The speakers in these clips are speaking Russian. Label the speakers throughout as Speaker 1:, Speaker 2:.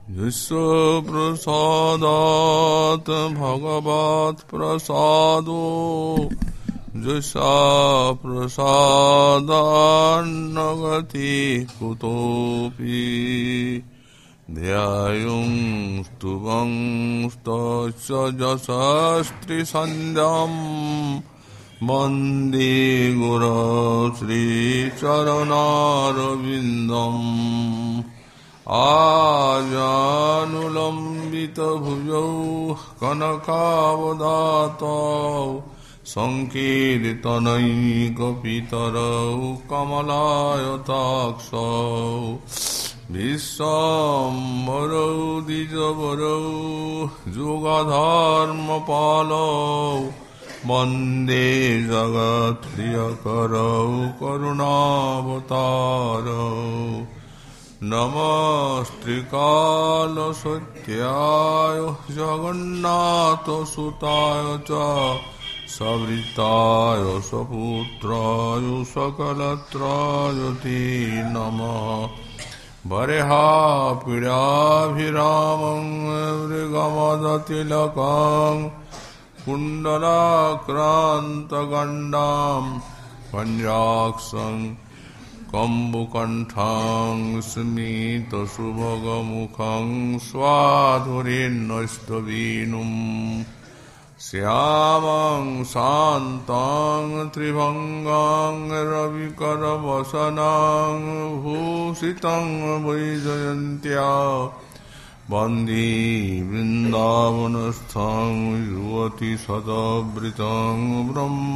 Speaker 1: Yasya prasadat bhagavat prasado Yasya prasadan nagati kutopi Dhyayung stubang stasya jasastri sandhyam Mandi gura sri charanarvindam Ajanulambita bhujau kanakavadato Sankirtanai kapitarau kamalayataksau Vissambarau dijabarau jugadharma palau Bande jagat priyakarau karunavatarau Namastrikala satyaya jagannatha sutaya ca savritaya saputraya sakalatraya te namaha Vareha pidabhiramam vrigamadhatilakam Kundalakranta gandam panjaksam Kambukanthang smita subhagamukhang swadhurinnastavinum Syamang santang tribhangang ravikaravasanang bhusitang vaijayantya Bandi vrindavanasthang yuvati sadabritang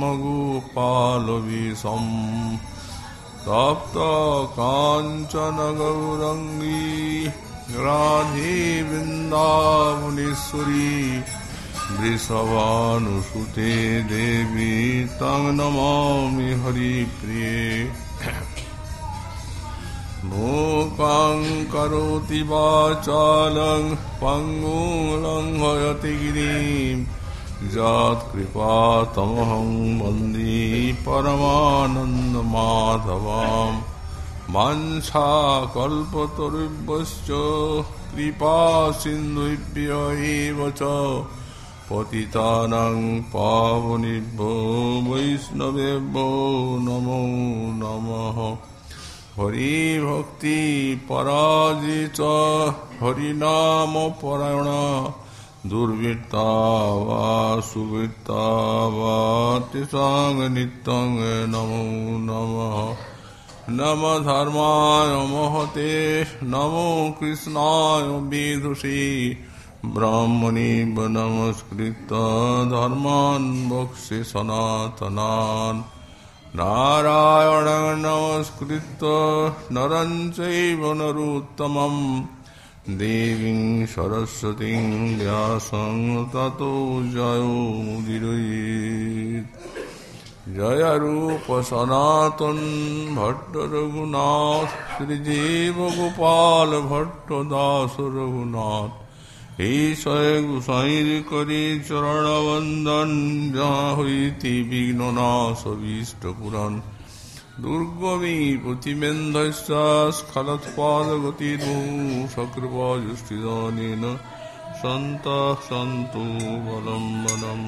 Speaker 1: brahmagopalavisam Tapta kanchana gaurangi radhi vrindavaneshwari Vrisavanusuti devi tang namami hari priye Mukhaṁ karoti vācālaṁ paṅguṁ laṅghayati girim Jat kripa tamaham vande paramananda madhavam Mancha kalpatarubhascha kripa sindhubhya eva ca Patitanang pavanibho vaisnavebho namo namaha Hari bhakti parajita harinama parayana Durvitta va suvitta va tisang nittang namo namaha Nama dharmaya mahate namo krishnaya vidushi Brahmani namaskritta dharman bhakshi sanatanan Narayana namaskritta naranchaiva naruttamam Deving Saraswating Vyasam Tato Jayo Mudirayet Jaya Rupa Sanatan Bhatta Raghunath Sri Jiva Gopal Bhatta Dasa Raghunath Isai Gusai Kari Charana Vandan Jahuiti Vignana Savista Puran Durgami Putimendasya Skalat Padagatidu Sakripa Justidanina Santa Santu Valambanam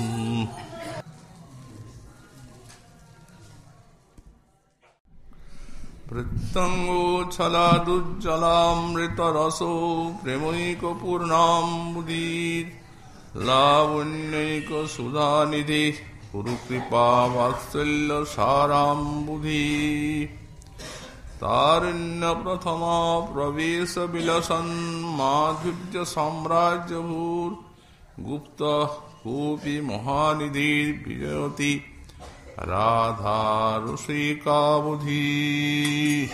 Speaker 1: Prittango Chaladu Jalamrita Raso Premoika Purnam Mudit Lavunyika Sudhanidhi Kurukripa Vatsalya Saram Buddhi Tarinya Prathama Pravesa Bilasan Madhurya Samrajya Bhur Gupta Kopi Mahanidhi Vijayati Radha Rusika Buddhi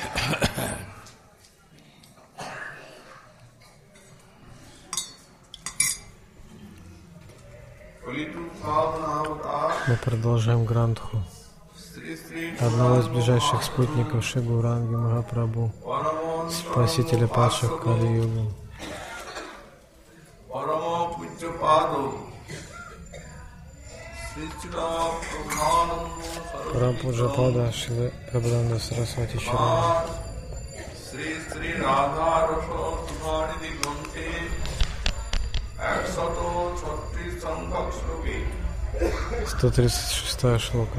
Speaker 2: Мы продолжаем Грантху одного из ближайших спутников Шри Гауранги Махапрабху, спасителя падших Кали-югу. Парампуджапада Шри Прабхананда Сарасвати Чарана. 136-я шлока.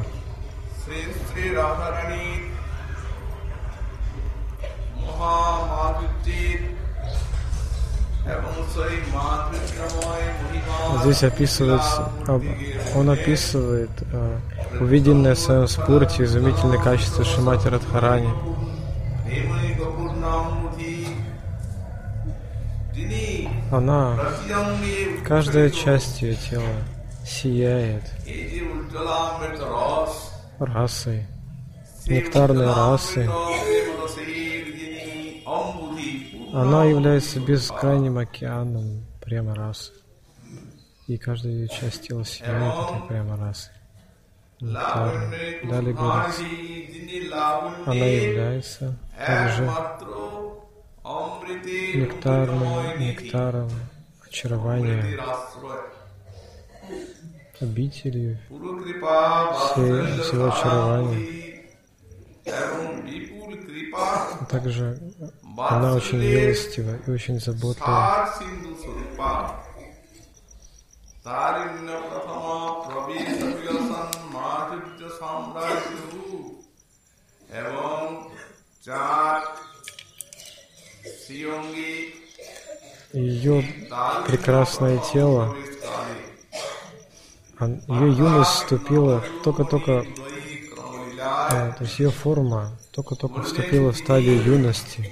Speaker 2: Здесь описывается, он описывает увиденное в своем спорте изумительное качество Шримати Радхарани. Она, каждая часть ее тела сияет расой, нектарной расой. Она является бескрайним океаном према расы. И каждая ее часть тела сияет этой према расы. Далее говорится, она является также нектаром очарования, обителью всего очарования. А также она очень милостива и очень заботлива. Ее прекрасное тело, ее юность вступила только-только, то есть ее форма только-только вступила в стадию юности.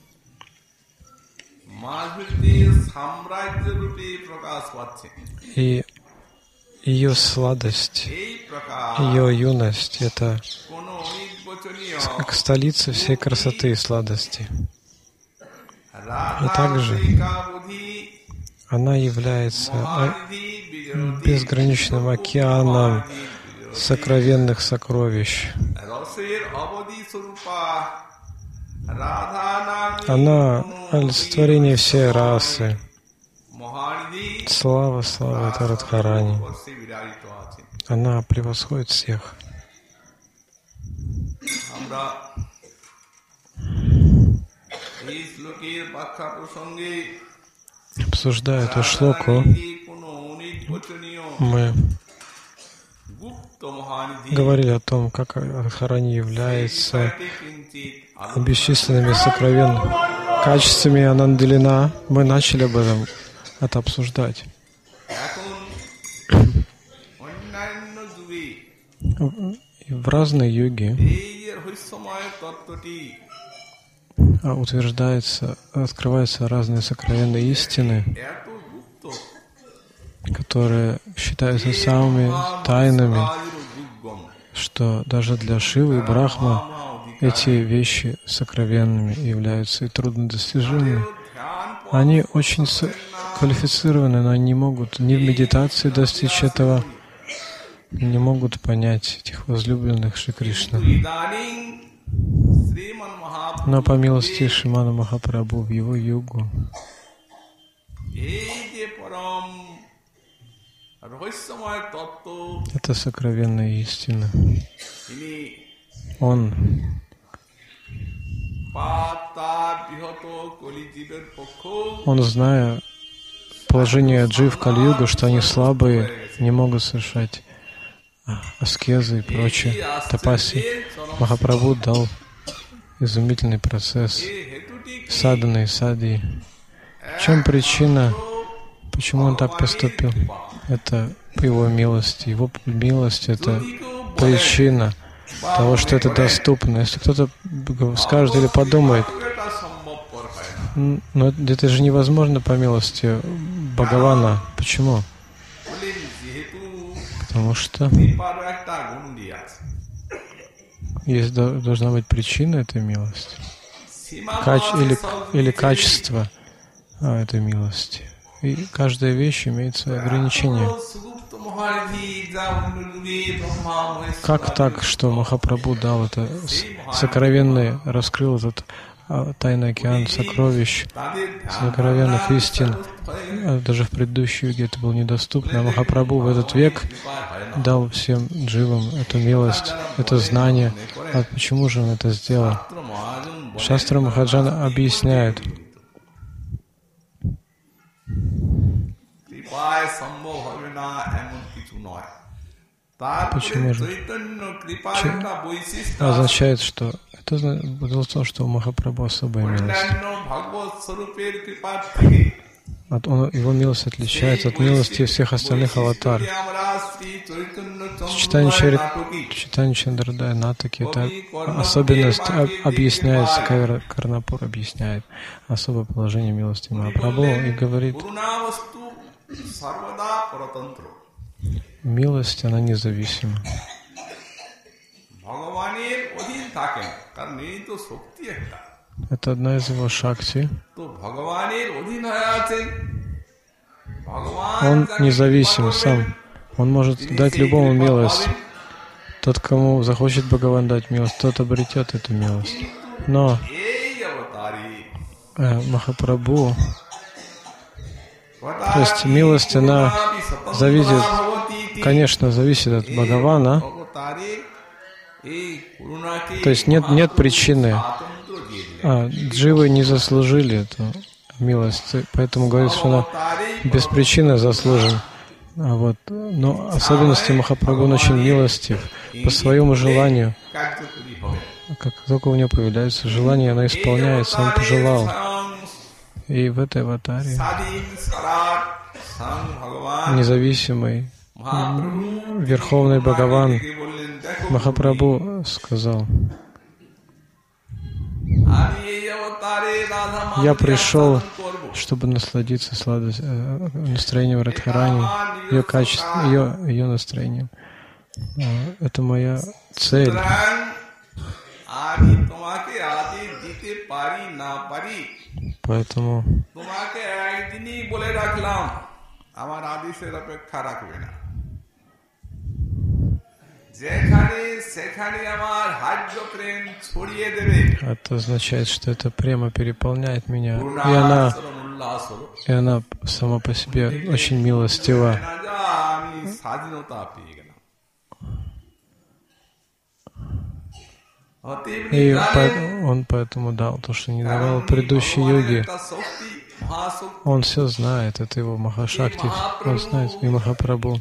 Speaker 2: И ее сладость, ее юность — это как столица всей красоты и сладости. И также она является безграничным океаном сокровенных сокровищ. Она олицетворение всей расы. Слава это Радхарани. Она превосходит всех. Обсуждая эту шлоку, мы говорили о том, как Радхарани является бесчисленными сокровенными качествами Анандалина. Мы начали об этом обсуждать. В разные юги утверждается, открываются разные сокровенные истины, которые считаются самыми тайными, что даже для Шивы и Брахма эти вещи сокровенными являются и труднодостижимыми. Они очень квалифицированы, но они не могут ни в медитации достичь этого, не могут понять этих возлюбленных Шри Кришны. Но по милости Шримана Махапрабху в его югу это сокровенная истина. Он зная положение джив Кали-юга, что они слабые, не могут совершать аскезы и прочее, тапаси, Махапрабху дал изумительный процесс садханы и садхи. В чем причина, почему он так поступил? Это по его милости. Его милость — это причина того, что это доступно. Если кто-то скажет или подумает, но это же невозможно по милости Бхагавана. Почему? Потому что есть, должна быть причина этой милости. Или качество этой милости. И каждая вещь имеет свои ограничения. Как так, что Махапрабху дал это сокровенное, раскрыл этот тайный океан сокровищ, сокровенных истин? Даже в предыдущем веке это было недоступно. А Махапрабху в этот век дал всем дживам эту милость, это знание. А почему же он это сделал? Шастра Махаджана объясняет, почему же означает, что это дело в том, что у Махапрабху особая милость. Его милость отличается от милости всех остальных аватар. Читание Чандрадай Натаки — это особенность, объясняется, Карнапур объясняет особое положение милости Махапрабху и говорит, милость, она независима. Это одна из его шакти. Он независим сам. Он может дать любому милость. Тот, кому захочет Бхагаван дать милость, тот обретет эту милость. Но Махапрабху, то есть милость, она зависит, конечно, зависит от Бхагавана. То есть нет причины. Дживы не заслужили эту милость, поэтому говорится, что она без причины заслужена. Но особенности Махапрабху, он очень милостив по своему желанию. Как только у него появляется желание, оно исполняется, он пожелал. И в этой аватаре независимый Верховный Бхагаван Махапрабху сказал: я пришел, чтобы насладиться настроением Радхарани, ее качеством, ее настроением. Это моя цель. Поэтому это означает, что эта према переполняет меня, и она сама по себе очень милостива. И он поэтому дал то, что не давал предыдущей йоги. Он все знает, это его Махашакти, он знает, и Махапрабху.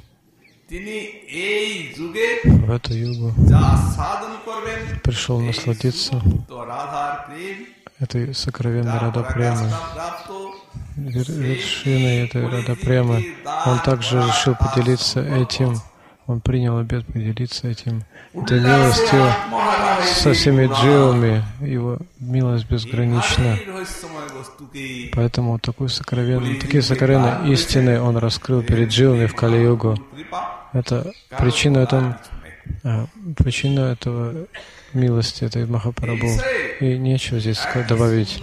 Speaker 2: В эту югу пришел насладиться этой сокровенной Рада Премы, вершиной этой Рада Премы. Он также решил поделиться этим, он принял обет поделиться этой милостью со всеми дживами. Его милость безгранична. Поэтому такие сокровенные истины он раскрыл перед дживами в Кали-югу. Это причина этого милости, этой Махапрабху. И нечего здесь добавить.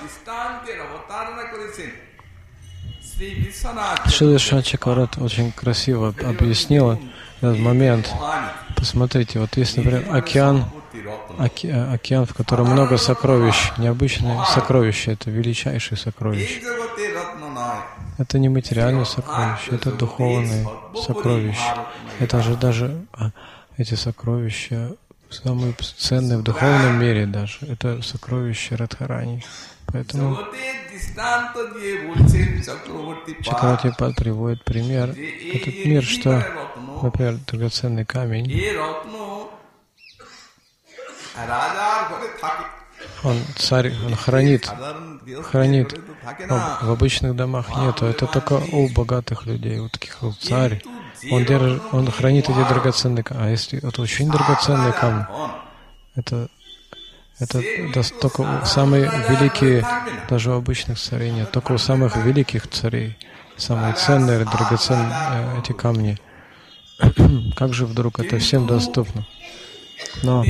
Speaker 2: Шрила Вишванатха Чакраварти очень красиво объяснила этот момент. Посмотрите, вот есть, например, океан, в котором много сокровищ, необычные сокровища, это величайшие сокровища. Это не материальные сокровища, это духовные сокровища. Это же даже эти сокровища самые ценные в духовном мире даже. Это сокровища Радхарани. Поэтому Чакраварти Пад приводит пример. Этот мир, что, например, драгоценный камень, царь хранит. В обычных домах нету. Это только у богатых людей, у таких вот царь. Он хранит эти драгоценные камни. А если это очень драгоценные камни, это только самые великие, даже у обычных царей нет, только у самых великих царей, самые ценные, драгоценные эти камни. Как же вдруг это всем доступно? Но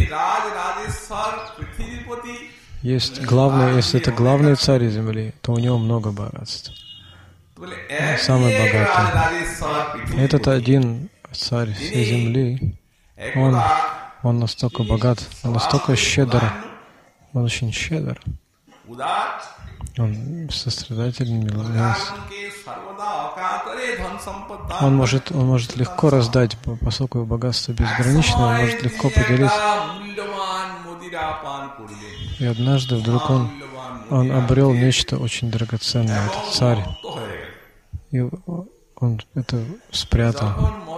Speaker 2: есть главный, если это главный царь земли, то у него много богатств. Самый богатый. Этот один царь всей земли, он настолько богат, он настолько щедр, он очень щедр. Он сострадательный, милостив. Он может легко раздать, поскольку его богатство безгранично, он может легко поделиться. И однажды вдруг он обрел нечто очень драгоценное, этот царь. И он это спрятал.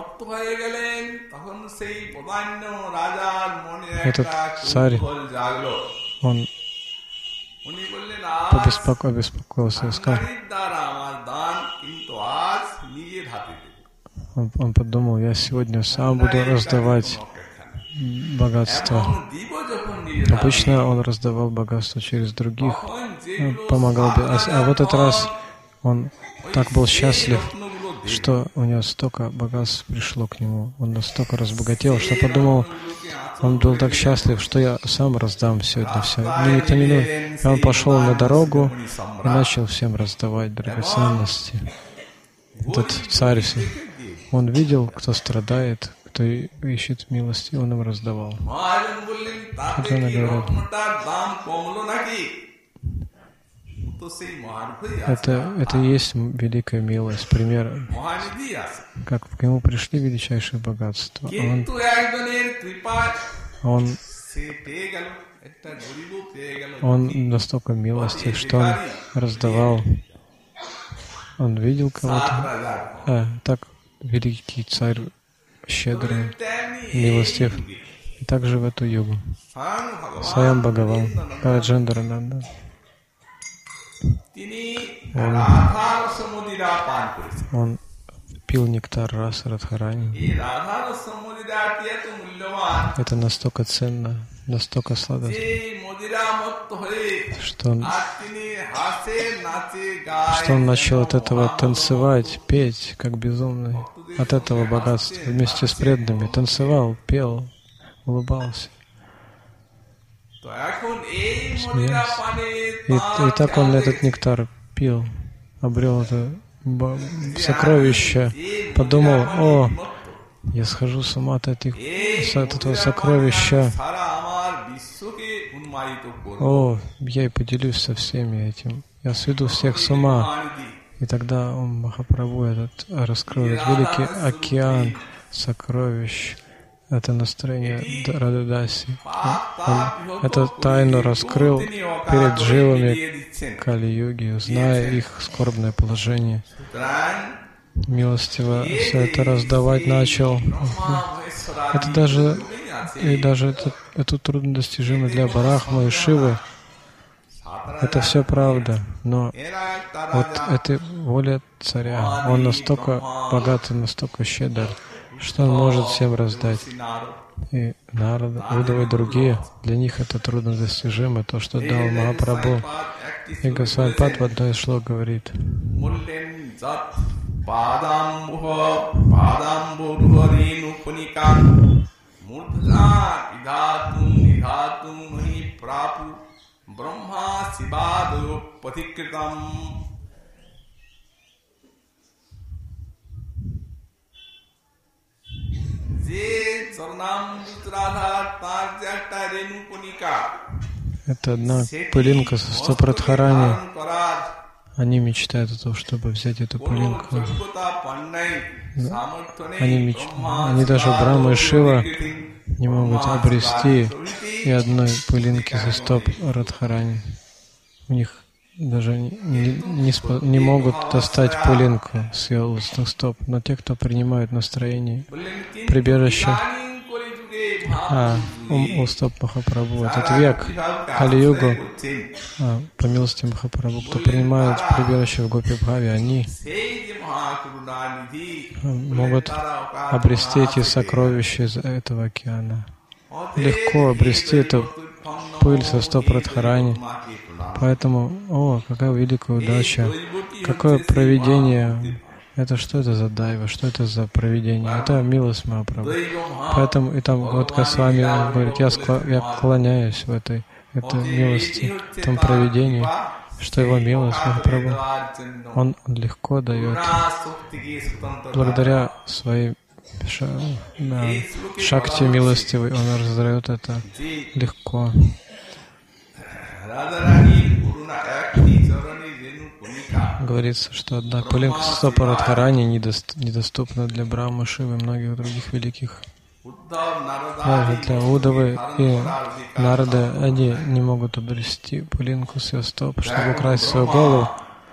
Speaker 2: Этот царь, он обеспокоился и сказал, он подумал, я сегодня сам буду раздавать богатство. Обычно он раздавал богатство через других, помогал. А в этот раз он так был счастлив, что у него столько богатств пришло к нему. Он настолько разбогател, что подумал, он был так счастлив, что я сам раздам сегодня все. Мне никто не нужен. И он пошел на дорогу и начал всем раздавать драгоценности. Этот царь, он видел, кто страдает, кто ищет милости, он им раздавал. Это и есть великая милость, пример, как к нему пришли величайшие богатства. Он настолько милостив, что он раздавал. Он видел кого-то. Так великий царь, щедрый, милостив. И также в эту югу. Сваям Бхагаван, Раджендрананда. Он пил нектар раса Радхарани. Это настолько ценно, настолько сладостно, что он начал от этого танцевать, петь, как безумный. От этого богатства вместе с преданными танцевал, пел, улыбался. И так он этот нектар пил, обрел это сокровище, подумал, я схожу с ума от этого сокровища. Я и поделюсь со всеми этим. Я сведу всех с ума. И тогда Махапрабху этот раскроет великий океан сокровищ. Это настроение Рададаси. Он эту тайну раскрыл перед живыми Кали-юги, зная их скорбное положение. Милостиво все это раздавать начал. Это даже это труднодостижимо для Брахмы и Шивы. Это все правда, но вот это воля царя. Он настолько богат и настолько щедр, что он может всем раздать. И Нарада, Удава и другие, для них это труднодостижимо, то, что дал Махапрабху. И Госвами Пад в одной из шлок говорит:
Speaker 1: Brahma Sivado Patikritam.
Speaker 2: Это одна пылинка со стоп Радхарани. Они мечтают о том, чтобы взять эту пылинку. Они даже Брахма и Шива не могут обрести и одной пылинки со стоп Радхарани. У них даже не могут достать пылинку с ее лотосных стоп. Но те, кто принимают настроение, прибежище у стоп Махапрабху, этот век, Кали-югу, по милости Махапрабху, кто принимает прибежище в Гопи-бхаве, они могут обрести эти сокровища из этого океана. Легко обрести эту пыль со стоп Радхарани. Поэтому, какая великая удача, какое провидение. Это что это за дайва, что это за провидение? Это милость Махапрабху. Поэтому и там вот Госвами говорит, я клоняюсь в этой милости, в том провидении, что его милость Махапрабху, он легко дает. Благодаря своей шакти милостивой он раздает это легко. Говорится, что одна пылинка стоп Радхарани недоступна для Брахмы, Шивы и многих других великих Даже для Удавы и Нарады они не могут обрести пылинку с ее стоп, чтобы украсть свою голову.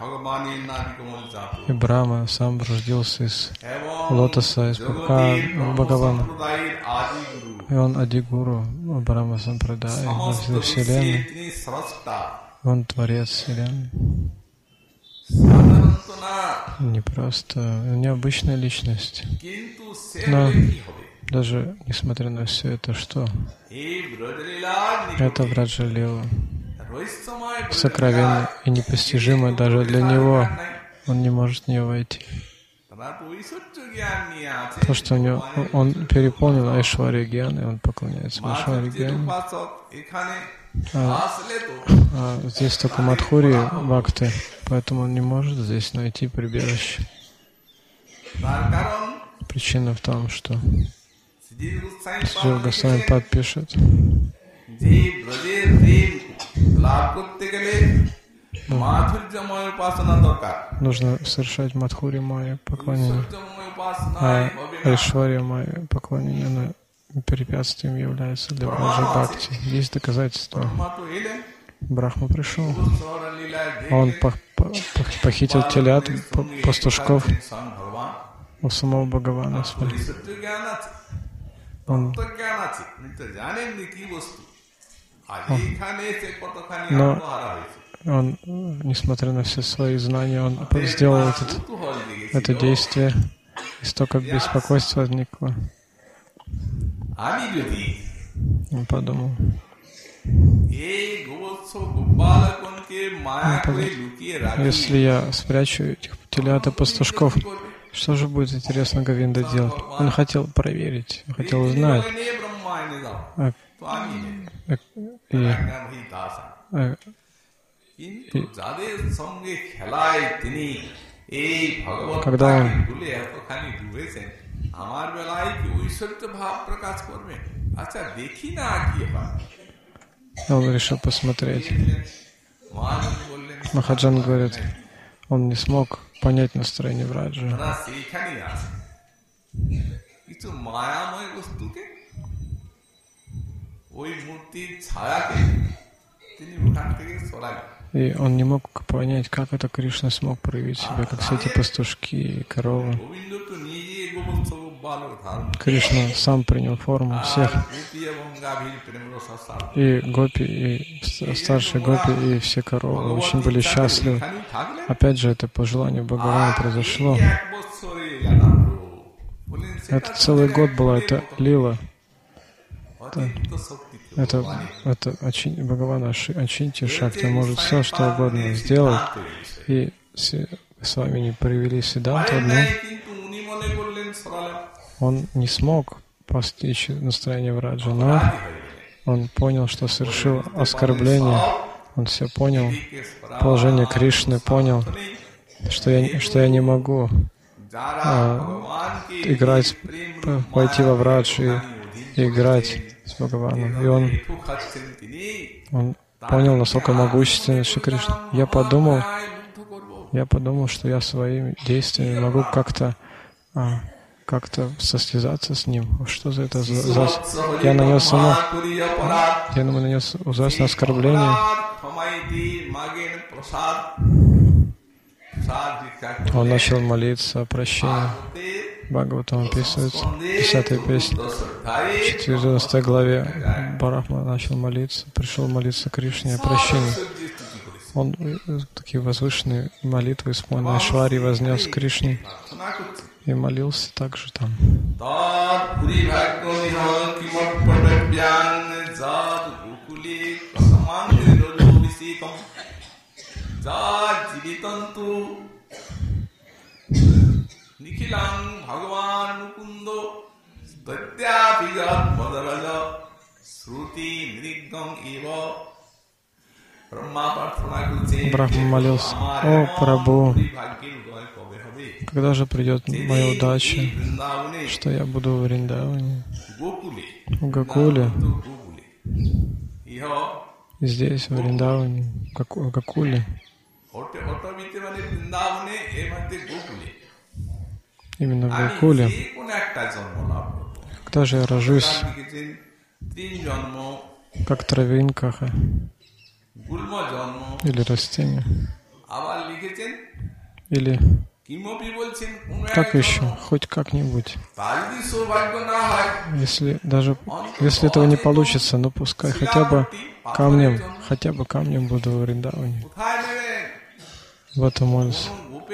Speaker 2: И Брахма сам родился из лотоса, из пупка Бхагавана. И он Адигуру, Брахма Сампрадай, во всей Вселенной. Он Творец Вселенной. Не просто необычная личность. Но даже несмотря на все это, что? Это Враджа-лила. Сокровенно и непостижимо даже для него. Он не может в нее войти. То, что у него, он переполнил Айшварья Гьяны, он поклоняется Айшварья Гьяне. А здесь только Мадхури Бхакти, поэтому он не может здесь найти прибежище. Причина в том, что Шрила Госвами Пад пишет, нужно совершать Мадхури Майя поклонение, а Айшварья Майя поклонение, оно препятствием является для Враджа Бхакти. Есть доказательства. Брахма пришел, он похитил телят, пастушков у самого Бхагавана. Но он, несмотря на все свои знания, он сделал это действие, и столько беспокойства возникло. Он подумал. Если я спрячу этих телят и пастушков, что же будет, интересно, Говинда делать? Он хотел проверить, он хотел узнать. Когда он решил посмотреть. Махаджан говорит, он не смог понять настроение Враджа. И он не мог понять, как это Кришна смог проявить себя, как все эти пастушки и коровы. Кришна сам принял форму всех. И гопи, и старшие гопи, и все коровы очень были счастливы. Опять же, это по желанию Бхагавана произошло. Это целый год была эта лила. Это Бхагавана Ачинтья Шакти, он может все, что угодно сделать. И с вами не привели Сиддханту одну. Он не смог постичь настроение Враджа, но он понял, что совершил оскорбление. Он все понял, положение Кришны, понял, что я не могу играть, пойти во Врадж и играть с Бхагаваном. И он понял, насколько могущественен Шри Кришна. Я подумал, что я своими действиями могу как-то состязаться с ним. Что за это? Я нанес ужасное оскорбление. Он начал молиться о прощении. Бхагаватам описывается, 10-я песня, 14 главе. Брахма начал молиться, пришел молиться Кришне о прощении. Он такие возвышенные молитвы исполнил Айшварьи, вознес Кришне и молился также там.
Speaker 1: Nikhilang Bhagavan Mukundo Tatyapigat Madaraja Sruti Nirigam Eva
Speaker 2: Брахма молился: «О, Прабху, когда же придет моя удача, что я буду в Вриндаване, в Гокуле, и здесь, в Вриндаване, в Гокуле». Именно в Гокуле, когда же я рожусь, как травинка или растение, или как еще, хоть как-нибудь. Если этого не получится, ну пускай хотя бы камнем буду в Вриндаване. В этом молюсь.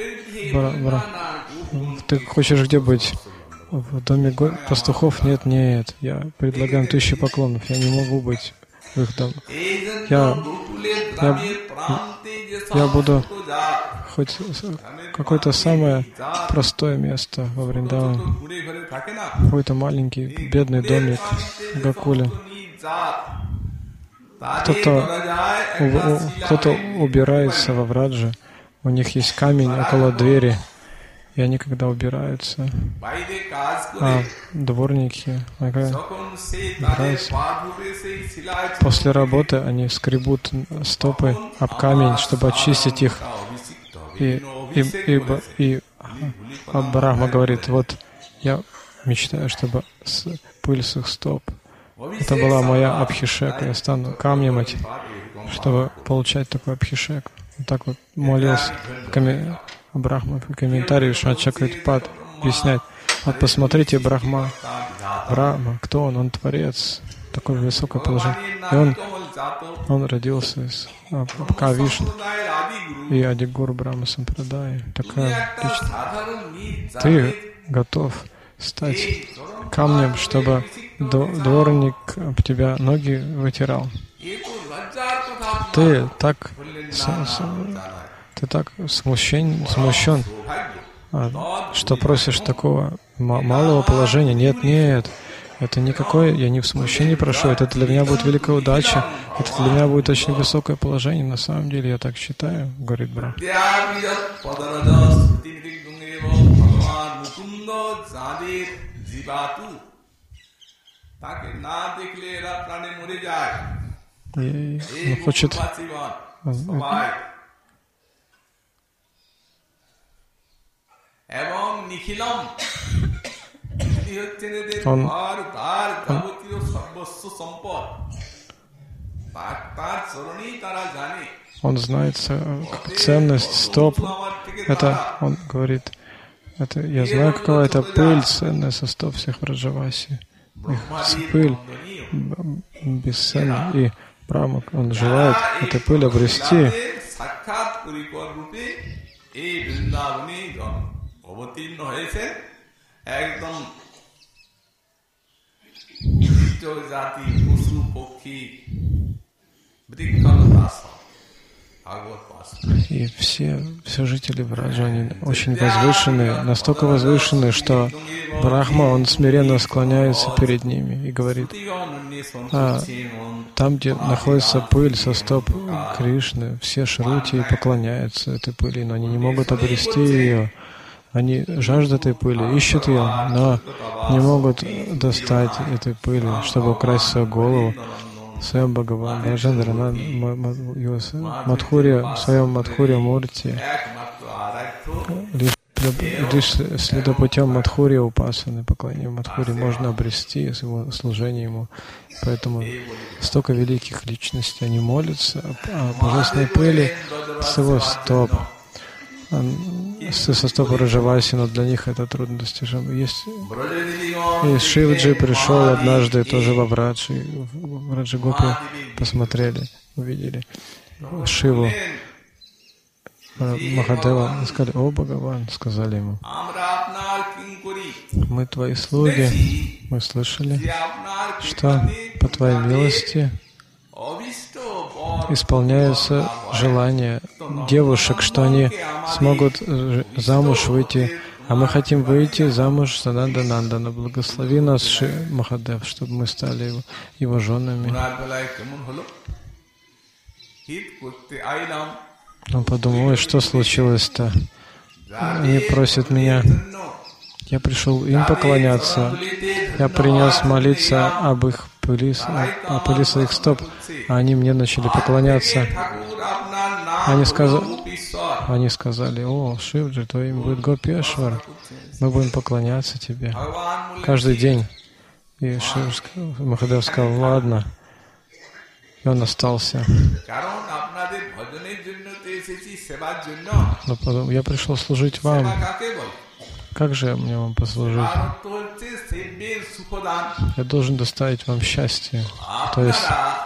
Speaker 2: Ты хочешь где быть? В доме пастухов? Нет. Я предлагаю 1000 поклонов. Я не могу быть в их доме. Я буду хоть какое-то самое простое место во Вриндаване. Какой-то маленький бедный домик в Гокуле. Кто-то убирается во Врадже. У них есть камень около двери, и они когда убираются, а дворники убираются. После работы они скребут стопы об камень, чтобы очистить их. И Брахма говорит, вот я мечтаю, чтобы пыль с их стоп. Это была моя абхишека. Я стану камнем этим, чтобы получать такой абхишек. Вот так вот молился Брахма в комментарии Вишванат Чакравартипад объясняет. Вот посмотрите, Брахма, кто он? Он творец, такое высокое положение. И он родился из Вишну и Адигуру Брахма Сампрадай. Такая личность. Ты готов стать камнем, чтобы дворник об тебя ноги вытирал. Ты так смущен, что просишь такого малого положения. Нет, это никакое, я не в смущении прошу, это для меня будет великая удача, это для меня будет очень высокое положение, на самом деле я так считаю, говорит Брахма. И он хочет он знает ценность стоп. Это, он говорит, это, я знаю, какова это пыль, ценная со стоп всех Враджаваси. Пыль бесценна. И Брахма, он желает этой пыль обрести. И все жители Враджа, они очень возвышенные, настолько возвышенные, что Брахма, он смиренно склоняется перед ними и говорит, там, где находится пыль со стоп Кришны, все шрути и поклоняются этой пыли, но они не могут обрести ее. Они жаждут этой пыли, ищут ее, но не могут достать этой пыли, чтобы украсть свою голову. Своем Бхагаван, Бхажендра, Мадхурия, в своем Мадхурия Мурти, лишь следопутем Мадхурия Упасаны, поклонением Мадхури можно обрести его служение ему. Поэтому столько великих личностей, они молятся о божественной пыли с его стоп. Со стопы Враджаваси, но для них это трудно достижимо. И Шиваджи пришел однажды тоже во Враджи. В Враджагопи посмотрели, увидели Шиву Махадева. Сказали, о, Бхагаван, сказали ему, мы твои слуги, мы слышали, что по твоей милости исполняются желания девушек, что они смогут замуж выйти, а мы хотим выйти замуж за Нандана. Благослови нас, Махадев, чтобы мы стали его женами. Он подумал, ой, что случилось-то? Они просят меня. Я пришел им поклоняться. Я принес молиться об их пыли своих стоп, а они мне начали поклоняться. Они сказали, о, Шивджи, твое имя будет Гопешвар. Мы будем поклоняться тебе каждый день. И Махадев сказал, ладно. И он остался. Но потом, я пришел служить вам. Как же мне вам послужить? Я должен доставить вам счастье. То есть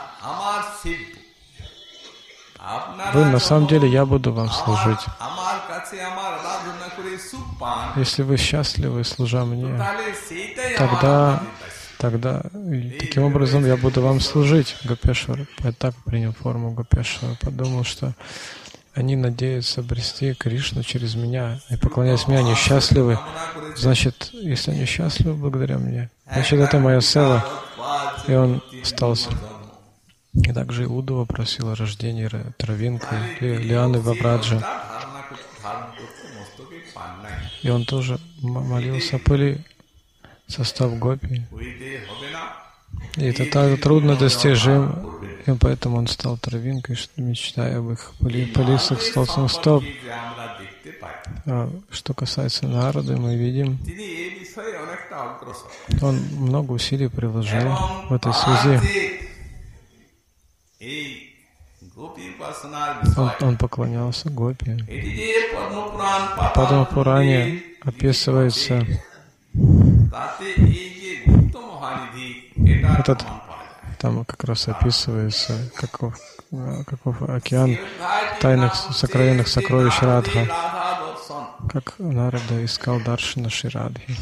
Speaker 2: вы, на самом деле, я буду вам служить. Если вы счастливы, служа мне, тогда таким образом я буду вам служить. Гопешвар, я так принял форму Гопешвара, подумал, что они надеются обрести Кришну через меня, и поклоняясь мне, они счастливы. Значит, если они счастливы благодаря мне, значит, это моя сева. И он остался. И также Удова просил о рождении травинкой, лианы Вабраджа. И он тоже молился о пыли, состав гопи. И это так трудно достижим, и поэтому он стал травинкой, мечтая об их пылисых столбцах стоп. А что касается Нарады, мы видим, он много усилий приложил в этой связи. Он поклонялся гопи. В Падма-пуране описывается там как раз описывается, каков океан тайных сокровенных сокровищ Радха, как Нарада искал Даршана Шри Радхи.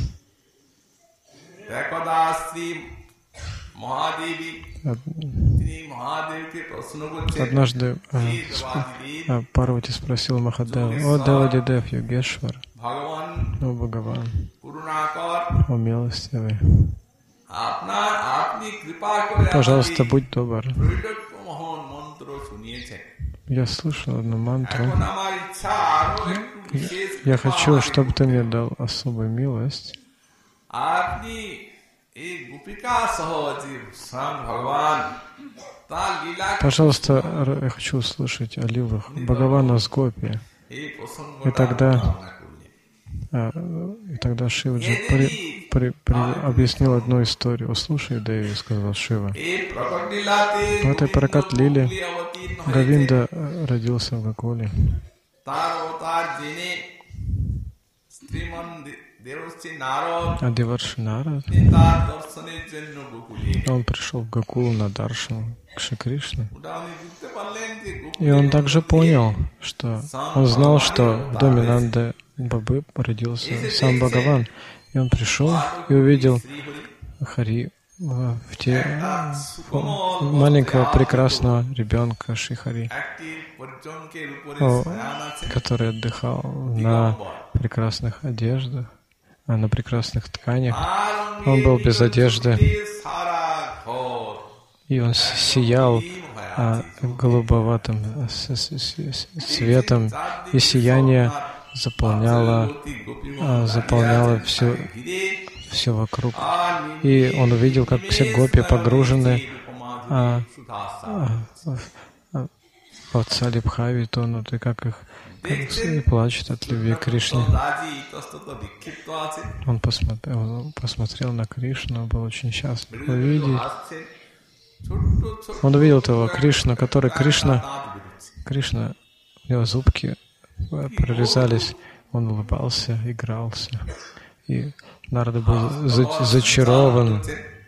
Speaker 2: Однажды Парвати спросил Махадева: «О Девадидев Йогешвар, о Бхагаван, о милостивый, пожалуйста, будь добр. Я слышал одну мантру. Я хочу, чтобы ты мне дал особую милость. Пожалуйста, я хочу услышать о лилах Бхагавана с гопи». И тогда Шиваджи объяснил одну историю. «Услышай, Деви», — сказал Шива. В этой Паракат-лиле Говинда родился в Гокуле. А Деварши Нарад, он пришел в Гокулу на даршану к Шри Кришне. И он также понял, что он знал, что в доме Нанды Бабы родился сам Бхагаван. И он пришел и увидел Хари маленького прекрасного ребенка Шри-Хари, который отдыхал на прекрасных одеждах, на прекрасных тканях. Он был без одежды, и он сиял голубоватым цветом, и сияние заполняло все вокруг. И он увидел, как все гопи погружены в Ватсали-бхави, тонут, и как их плачут от любви к Кришне. Он посмотрел на Кришну, был очень счастлив увидеть. Он увидел того Кришну, который Кришна, у него зубки прорезались, он улыбался, игрался. И Нарада был зачарован.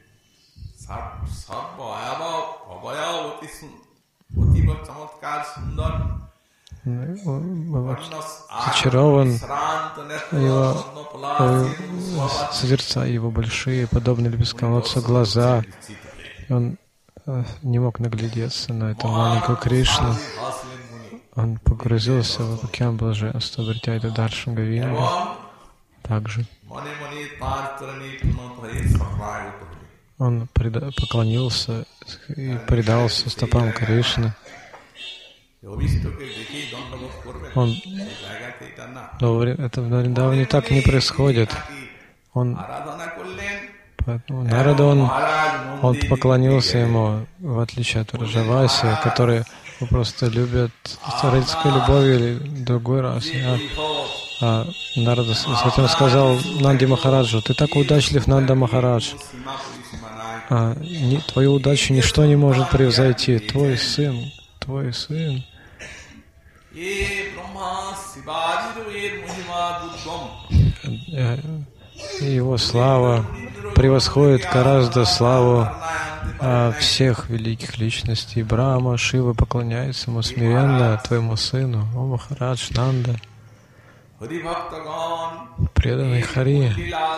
Speaker 2: Зачарован его созерцая его большие, подобные лепесткам лотоса глаза. И он не мог наглядеться на этого маленького Кришну. Он погрузился в океан блаженства, обретя это даршан Говинду. Также он поклонился и предался стопам Кришны. Но это в Вриндаване так не происходит. Нарада, он поклонился ему, в отличие от Враджаваси, которые просто любят родительской любовью или другой расы. А Нарада затем сказал Нанди Махараджу: «Ты так удачлив, Нанда Махарадж. твою удачу ничто не может превзойти. Твой сын. Его слава превосходит гораздо славу всех великих личностей. Брахма, Шива поклоняется ему смиренно, твоему сыну, о Махарадж Нанда. Преданные Хари,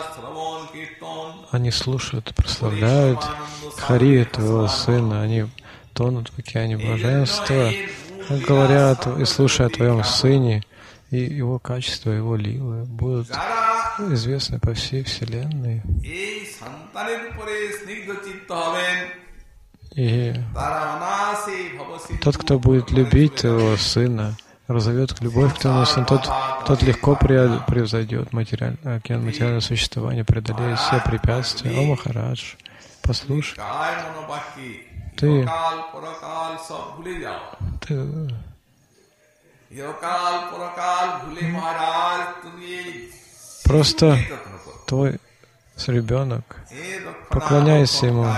Speaker 2: они слушают, прославляют Хари, твоего сына, они тонут в океане блаженства, говорят и слушая о твоем сыне, и его качества, его лилы будут известны по всей вселенной. И тот, кто будет любить твоего сына, разовьет любовь к твоему сыну, тот легко превзойдет океан материального существования, преодолеет все препятствия. О Махарадж, послушай, ты просто твой ребенок, поклоняйся ему.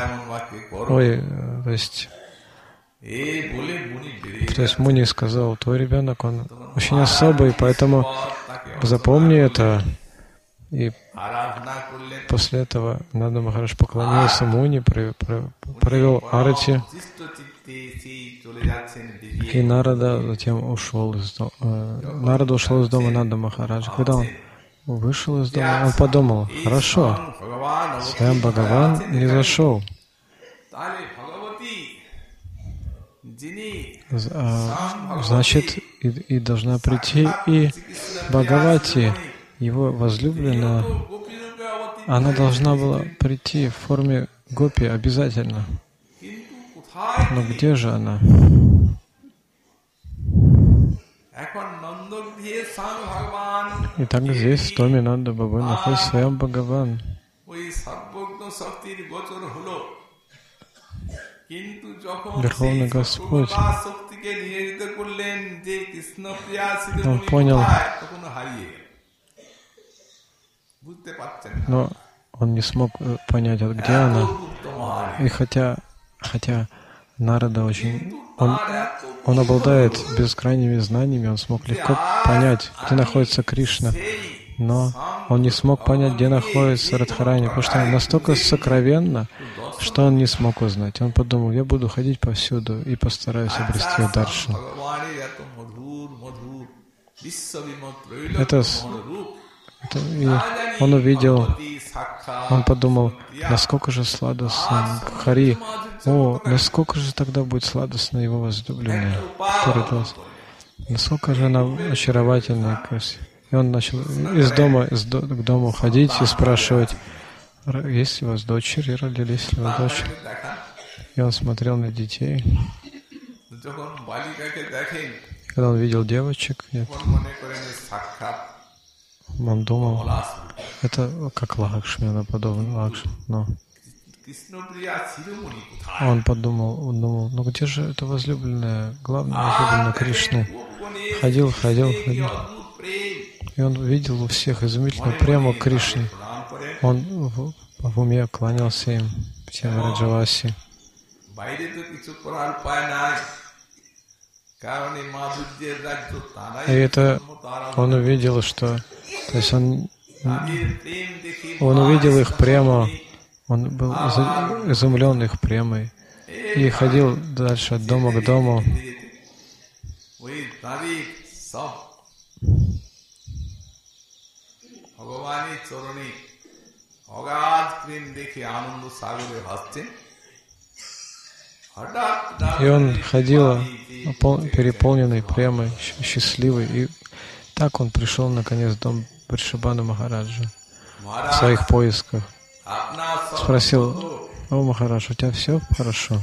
Speaker 2: То есть Муни сказал, твой ребенок, он очень особый, поэтому запомни это. И после этого Нанда Махарадж поклонился Муни, провел арати, и Нарада затем ушел из дома. Нарада ушел из дома Нанда Махараджа. Когда он вышел из дома, он подумал, хорошо, Свям Бхагаван не зашел. Значит, и должна прийти и Бхагавати, его возлюбленная. Она должна была прийти в форме гопи обязательно. Но где же она? И так здесь, в доме Нанда Бабы, находится Свям Бхагаван. Верховный Господь, он понял, но он не смог понять, где она. И хотя Нарада он обладает бескрайними знаниями, он смог легко понять, где находится Кришна, но он не смог понять, где находится Радхарани, потому что она настолько сокровенна, что он не смог узнать. Он подумал, я буду ходить повсюду и постараюсь обрести даршан. И он увидел, он подумал, насколько же сладостно Хари, насколько же тогда будет сладостна его возлюбленная, насколько же она очаровательная и красивая. И он начал из дома к дому ходить и спрашивать, есть ли у вас дочери, родились ли у вас дочери. И он смотрел на детей. Когда он видел девочек, он думал, это как Лакшми, она подобна Лакшми. Но он подумал, ну где же эта возлюбленная, главная возлюбленная Кришны? Ходил. И он видел у всех изумительную прему Кришны. Он в уме кланялся им, всем Раджаваси. И это он увидел, что... То есть он увидел их прему, он был изумлен их премой и ходил дальше от дома к дому. И он ходил переполненный премой, счастливый. И так он пришел наконец в дом Вришабхану Махараджа в своих поисках. Спросил, о Махарадж, у тебя все хорошо?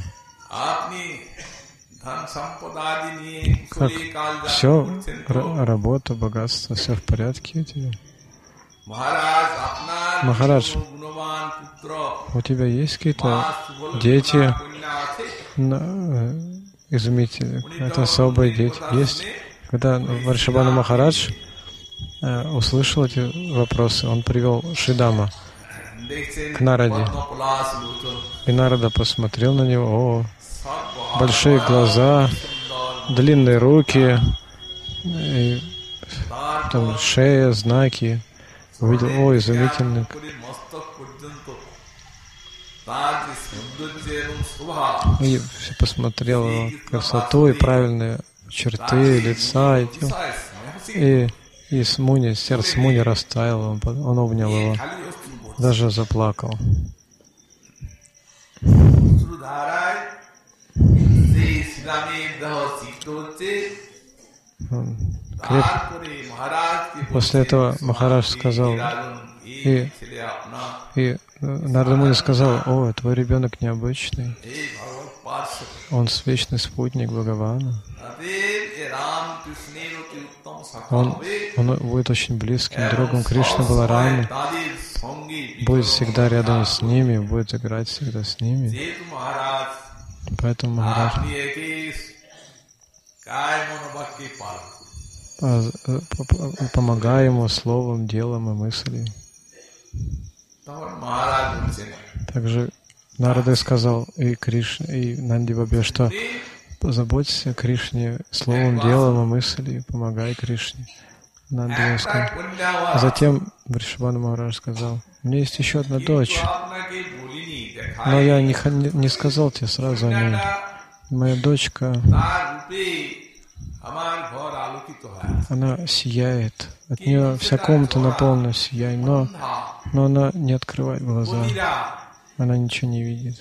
Speaker 2: Как все, работа, богатство, все в порядке у тебя? Махарадж, у тебя есть какие-то дети, изумительные, это особые дети? Есть? Когда Вришабхану Махарадж услышал эти вопросы, он привел Шридама. к Нараде. И Нарада посмотрел на него, большие глаза, длинные руки, и там шея, знаки. Увидел, изумительный. И все посмотрел его красоту и правильные черты лица, и сердце Муни растаяло, он обнял его, даже заплакал. После этого Махарадж сказал, и Нарада Муни сказал, твой ребенок необычный, он вечный спутник Бхагавана, он будет очень близким другом Кришны Баларамы, будет всегда рядом с ними, будет играть всегда с ними. Поэтому Махарадж, помогай ему словом, делом и мыслью. Также Нарада сказал и Кришне, и Нанди Бабе, что позаботься о Кришне словом, делом и мыслью, помогай Кришне. Нанди сказал. А затем Вришабхану Махарадж сказал, у меня есть еще одна дочь, но я не сказал тебе сразу о ней. Моя дочка, она сияет, от нее вся комната наполнена сиянием, но она не открывает глаза, она ничего не видит.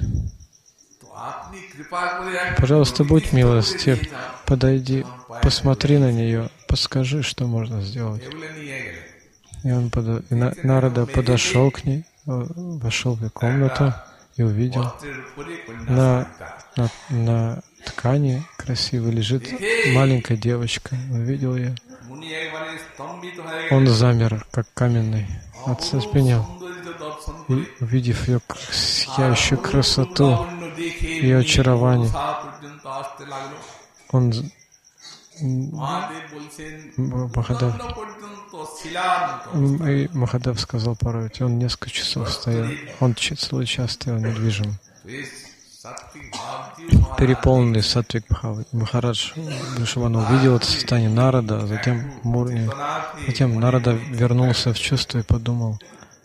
Speaker 2: Пожалуйста, будь милостив, подойди, посмотри на нее, подскажи, что можно сделать. И Нарада подошел к ней, вошел в комнату и увидел, на ткани красиво лежит маленькая девочка. Увидел ее. Он замер, как каменный, оцепенел. И, увидев ее сияющую красоту, ее очарование, он Махадев сказал Парвати, он несколько часов стоял, он целый час стоял недвижим, переполненный сатвик бхавой. Махарадж Вришабхану увидел это состояние Нарада, а затем Мурни. Затем Нарада вернулся в чувство и подумал,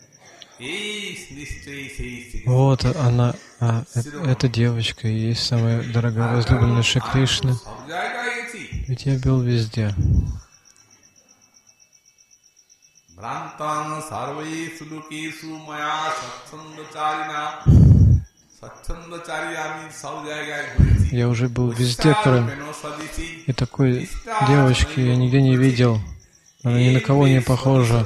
Speaker 2: вот она, эта девочка и есть самая дорогая возлюбленная Шри Кришна. Ведь я был везде. Я уже был везде, кроме и такой девочки я нигде не видел. Она ни на кого не похожа.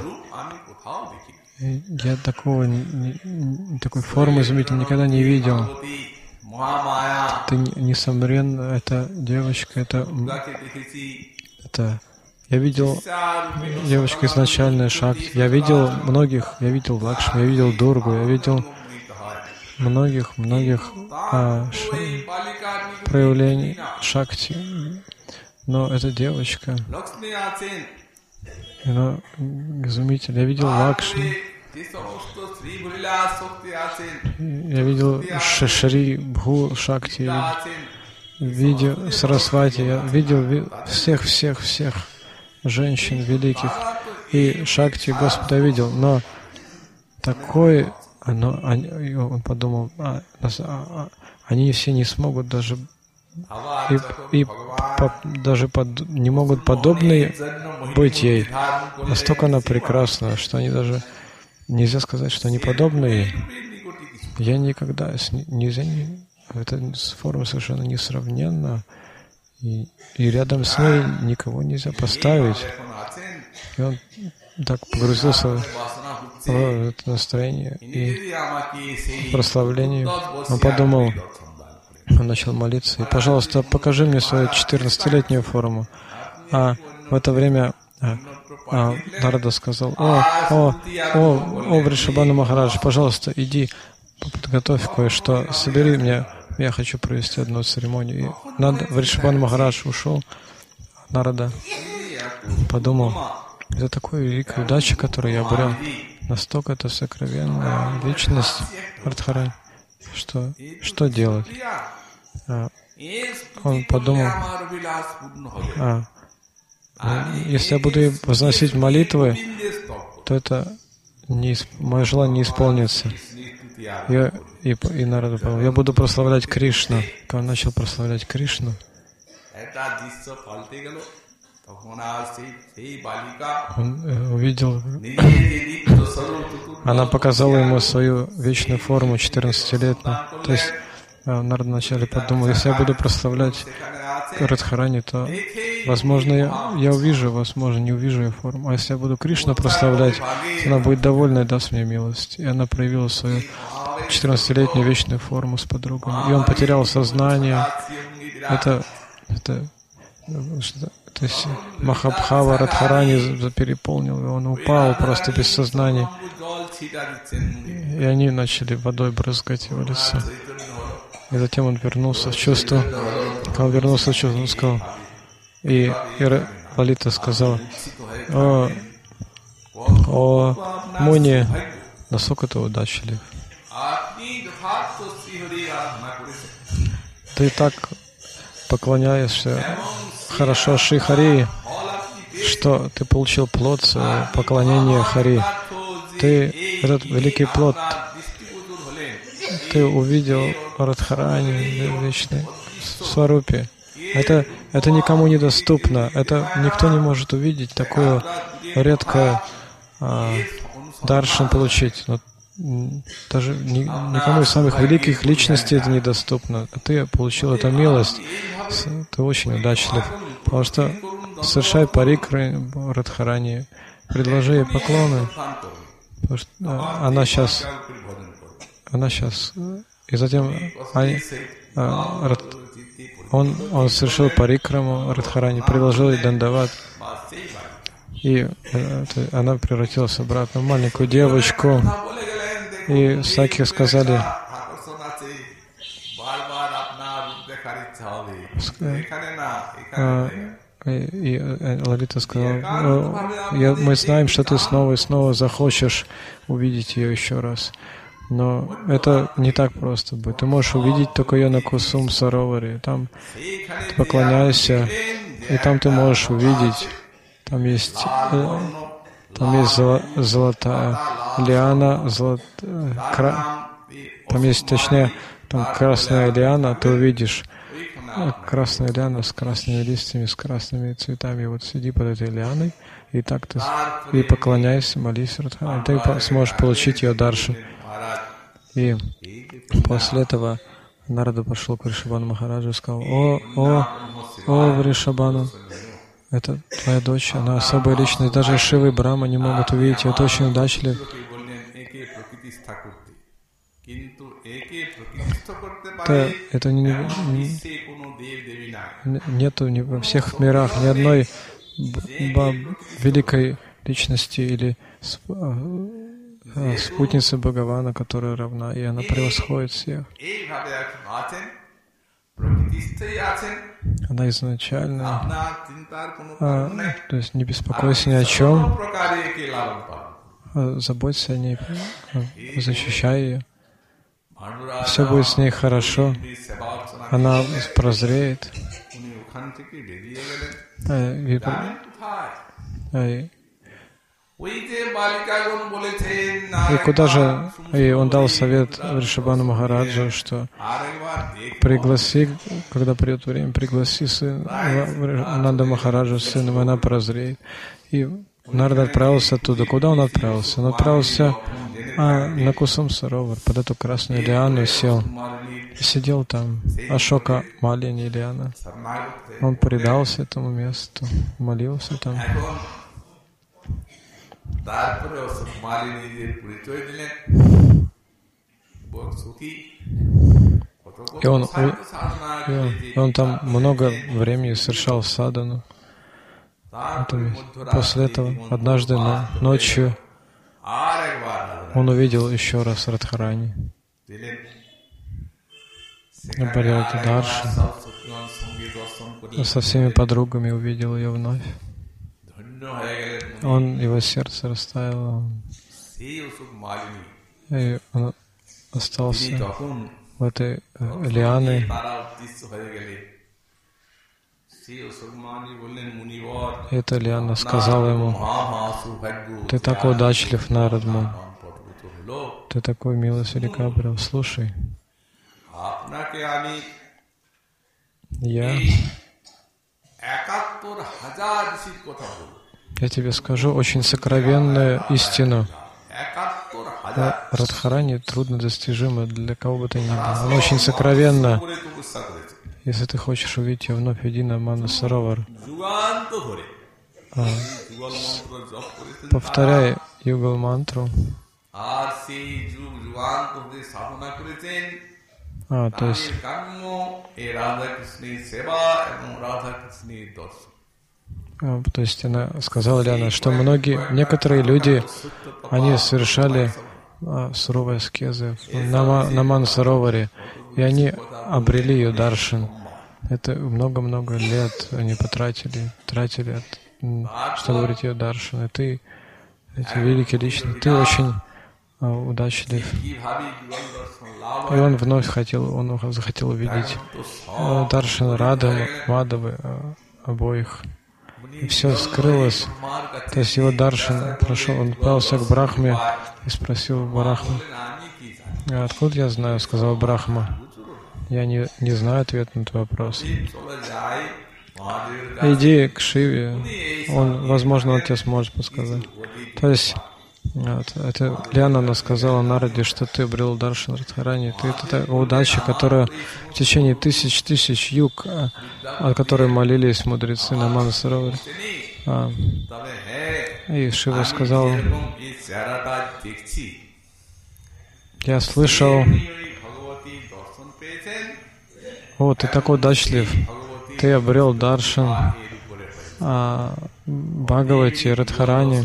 Speaker 2: Я такой формы изумительной никогда не видел. Это несомненно, эта девочка, это я видел девочку изначальная Шакти. Я видел многих, я видел Лакшми, я видел Дургу, я видел многих проявлений Шакти. Но эта девочка, она изумительная. Я видел Лакшми, я видел Шри Бху Шакти, я видел Сарасвати, я видел всех женщин великих и Шакти Господа я видел, но такой, он подумал, они все не смогут даже не могут подобны быть ей. Настолько она прекрасна, что они даже нельзя сказать, что они подобны ей. Я никогда эта форма совершенно несравненна, и рядом с ней никого нельзя поставить. И он так погрузился в это настроение и прославление. Он подумал, он начал молиться, и, пожалуйста, покажи мне свою 14-летнюю форму. А в это время Нарада сказал, Вришабхану Махарадж, пожалуйста, иди, подготовь кое-что, собери мне, я хочу провести одну церемонию. И Вришабхану Махарадж ушел, Нарада подумал, это такая великая удача, которую я обрел. настолько это сокровенная личность Радхарани, что делать? Он подумал, если я буду возносить молитвы, то это мое желание не исполнится. И Нарада подумал, я буду прославлять Кришну. Когда он начал прославлять Кришну, он увидел, она показала ему свою вечную форму 14-летнюю. То есть Нарада вначале подумал, если я буду прославлять Радхарани, то, возможно, я увижу, возможно, не увижу ее форму. А если я буду Кришну прославлять, она будет довольна и даст мне милость. И она проявила свою 14-летнюю вечную форму с подругами. И он потерял сознание. То есть Махабхава Радхарани переполнил, и он упал просто без сознания. И они начали водой брызгать его лицо. И затем он вернулся в чувство. Когда он вернулся в чувство, он сказал, и Лалита сказала, о Муни, насколько ты удачлив. Ты так поклоняешься хорошо Шри Хари, что ты получил плод поклонения Хари. Ты, этот великий плод, ты увидел Радхарани в вечной сварупе. Это никому не доступно. Это никто не может увидеть. Такое редкое даршан получить. Но даже никому из самых великих личностей это недоступно. А ты получил эту милость. Ты очень удачлив. Потому что совершай парикры Радхарани, предложи ей поклоны. Потому что она сейчас, и затем он совершил парикраму Радхарани, предложил ей дандават, и она превратилась обратно в маленькую девочку. И Сакхи сказали, и Лалита сказала, мы знаем, что ты снова и снова захочешь увидеть ее еще раз. Но это не так просто будет. Ты можешь увидеть только ее на Кусум Сароваре. Там ты поклоняешься, и там ты можешь увидеть. Там есть золотая лиана, там есть, точнее, там красная лиана, ты увидишь красная лиана с красными листьями, с красными цветами. Вот сиди под этой лианой, и так ты и поклоняйся, молись, и ты сможешь получить ее даршан. И после этого Нарада пошел к Вришабхану Махараджу и сказал, о Вришабхану, это твоя дочь, она особая личность, даже Шива и Брахма не могут увидеть ее, это очень удачлив. Это нету во всех мирах ни одной великой личности или спутницы Бхагавана, которая равна, и она превосходит всех. Она изначально, то есть не беспокойся ни о чем, заботься о ней, защищай ее. Все будет с ней хорошо. Она прозреет. И куда же? И он дал совет Вришабхану Махараджу, что пригласи, когда придет время, пригласи Нанда Махараджу с сыном, она прозреет. И Нарада отправился оттуда. Куда он отправился? Он отправился на Кусум Саровар, под эту красную лиану сел. И сидел там. Ашока Малини лиана. Он предался этому месту, молился там. И он там много времени совершал садану. После этого, однажды ночью, он увидел еще раз Радхарани. Барьяти Дарши. Со всеми подругами увидел ее вновь. Его сердце растаяло. И он остался в этой лиане. И эта лиана сказала ему: «Ты такой удачлив, Нарадмун. Ты такой милость велика обрел. Слушай, я тебе скажу очень сокровенную истину. Радхарани трудно достижимо для кого бы то ни было. Она очень сокровенна. Если ты хочешь увидеть ее вновь, иди на Манасаровар. Повторяй югал-мантру. То есть она сказала, Лиана, что некоторые люди, они совершали суровые аскезы на Мансароваре, и они обрели ее даршан. Это много-много лет они тратили, чтобы обрести ее даршан. И ты, эти великие личности, ты очень удачлив. И он вновь захотел увидеть даршан Рады, Мадавы, обоих. И все скрылось. То есть его даршан прошел. Он отправился к Брахме и спросил Брахму: «Откуда я знаю?» — сказал Брахма. «Я не знаю ответ на твой вопрос. Иди к Шиве. Возможно, он тебе сможет подсказать». То есть это Лиана, она сказала Нараде, что ты обрел даршан Радхарани. Ты это удача, которая в течение тысяч юг, о которой молились мудрецы на Мансароваре. И Шива сказал: «Я слышал, ты такой удачлив, ты обрел даршан Бхагавати, Радхарани.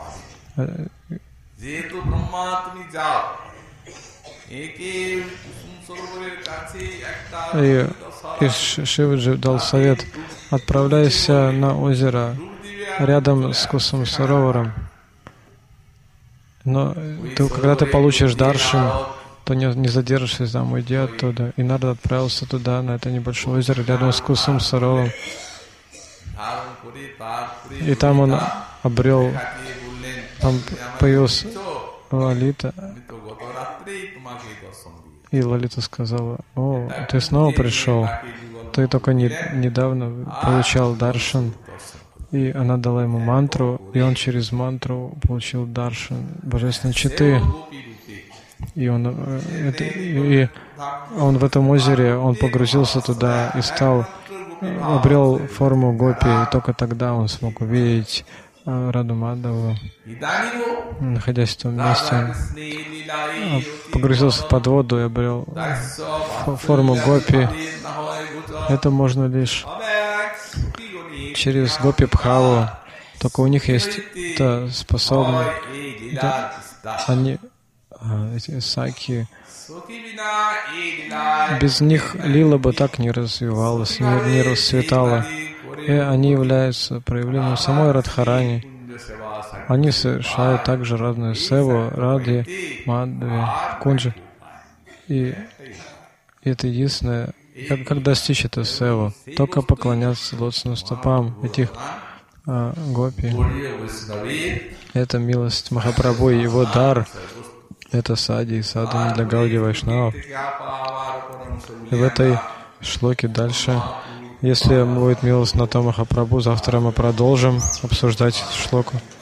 Speaker 2: И Шиваджи дал совет: отправляйся на озеро рядом с Кусам Сароваром. Но когда ты получишь даршан, то не задержишься там, уйди оттуда». И Нарада отправился туда, на это небольшое озеро рядом с Кусам Сароваром. И там он обрел, там появилась Лалита. И Лалита сказала: ты снова пришел, ты только недавно получал даршан. И она дала ему мантру, и он через мантру получил даршан божественной читы. И он в этом озере, он погрузился туда и обрел форму гопи, и только тогда он смог увидеть Раду Мадаву. Находясь в том месте, он погрузился под воду и обрел форму гопи. Это можно лишь через гопи Бхаву. Только у них есть эта способность. Они, эти саки, без них лила бы так не развивалась, не расцветала. И они являются проявлением самой Радхарани. Они совершают также разную севу, Ради, Мадхави, Кунджи. И это единственное, как достичь этой севу? Только поклоняться лотосным стопам этих гопи. Это милость Махапрабху и его дар. Это сади и садхана для Гауди Вайшнавов. И в этой шлоке дальше, если будет милость на то Махапрабху, завтра мы продолжим обсуждать шлоку.